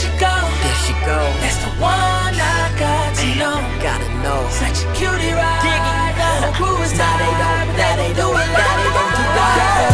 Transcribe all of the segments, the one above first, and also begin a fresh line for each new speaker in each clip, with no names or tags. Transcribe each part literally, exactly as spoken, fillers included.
she go,
there she go.
that's the one I got to
Man,
know.
gotta know.
Such a cutie ride.
Dig it.
The whole crew is
Now they
tired,
don't,
but
now they don't,
it
now they don't do
like
that.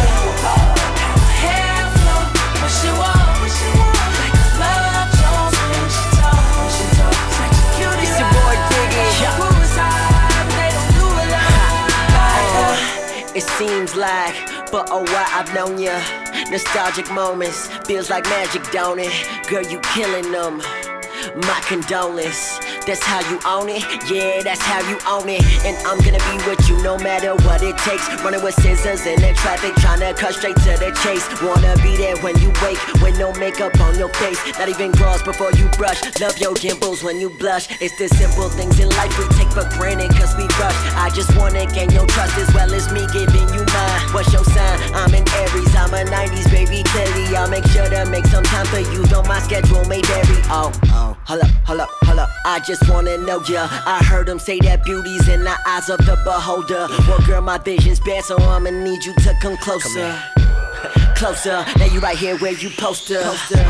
hair flow, when she walk, when she walk, like a love Jones when she talk, when she talk. Such a cutie
It's your
ride.
boy Diggy.
The whole crew is tired, but they don't do it like her.
It seems like for a while I've known ya. Nostalgic moments, feels like magic, don't it? Girl, you killing them. My condolence, that's how you own it. Yeah, that's how you own it. And I'm gonna be with you no matter what it takes. Running with scissors in the traffic, trying to cut straight to the chase. Wanna be there when you wake, with no makeup on your face. Not even gloss before you brush. Love your dimples when you blush. It's the simple things in life we take for granted cause we rush. I just wanna gain your trust as well as me giving you mine. What's your sign? I'm an Aries, I'm a nineties baby. Clearly I'll make sure to make some time for you, though my schedule may vary. Oh, oh, hold up, hold up, hold up. I just wanna know ya. I heard them say that beauty's in the eyes of the beholder. Well, girl, my vision's bad, so I'ma need you to come closer. Come closer, now you right here where you poster. poster.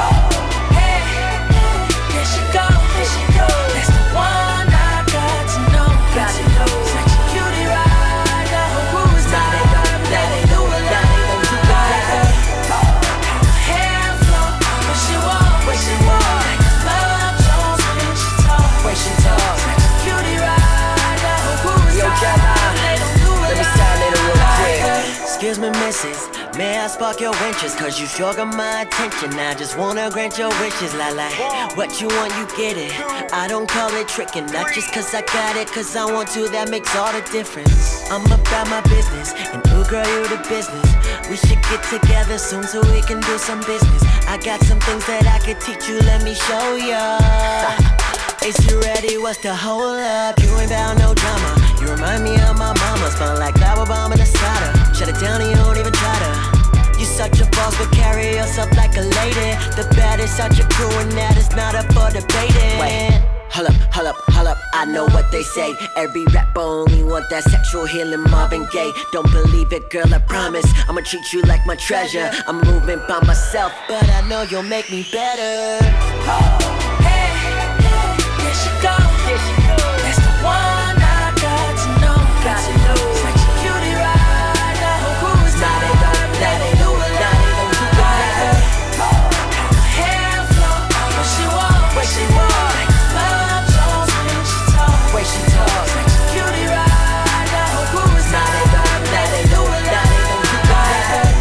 Hey, there she go, there she go. That's the one I got to know.
Got to know.
Such a cutie ride, the whole crew is
Now they
tired,
don't,
but
now
they
they
don't do
don't,
it
now
like
they don't do that.
her. Hair flow, when she walk, when she walk, like a love Jones when she talk,
When she talk.
Such a cutie ride, the whole crew is
Yo,
tired,
Gemini,
but they don't do it
let me
like
sign it real quick.
her.
Excuse me, missus, may I spark your interest? Cause you sure got my attention. I just wanna grant your wishes, la la. What you want, you get it. I don't call it tricking, not just cause I got it, cause I want to, that makes all the difference. I'm about my business, and ooh girl, you the business. We should get together soon so we can do some business. I got some things that I could teach you, let me show ya. Is you ready? What's the hold up? You ain't bout no drama. You remind me of my mama. Spun like flower bomb in a cider. Shut it down and you don't even try to. You such a boss but carry yourself like a lady. The baddest out your crew and that is not up for debating. Wait, hold up, hold up, hold up. I know what they say. Every rapper only want that sexual healing, Marvin Gaye. Don't believe it, girl, I promise. I'ma treat you like my treasure. I'm moving by myself, but I know you'll make me better.
Hey, there she go,
There she go.
that's the one I got to know.
Got to know.
Such a cutie ride, the whole crew is
Now they
tired,
don't,
but
now
they
they
don't do
don't,
it
now
like
they don't do that.
hair flow, when she walk,
When she walk.
like a love Jones when she talk.
When she talk.
Such a cutie ride, the whole crew is
Now they
tired,
don't,
but
now
they
they
don't do
don't,
it
now they don't do that.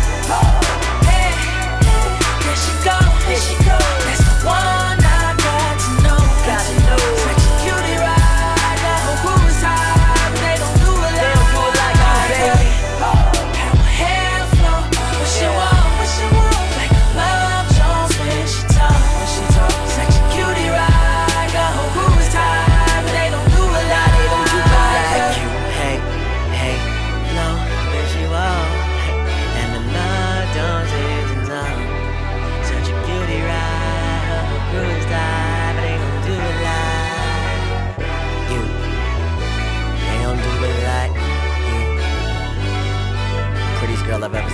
Hey, there she go,
There she go.
that's the one I got to know.
Gotta know.
Such a cutie ride, the whole crew is tired, but they don't do it
They
like
don't do it like you, baby.
How her hair flow, when she walk, when she walk, like a love Jones when she talk, when she talk. Such a cutie ride, the whole crew is tired, but they don't do it like
They don't do it like you. Hey, hey, flow, where she walk. And the love don't change in time. Such a beauty ride, her crew is tired, but they don't do it like you. They don't do it like you. Prettiest girl I've ever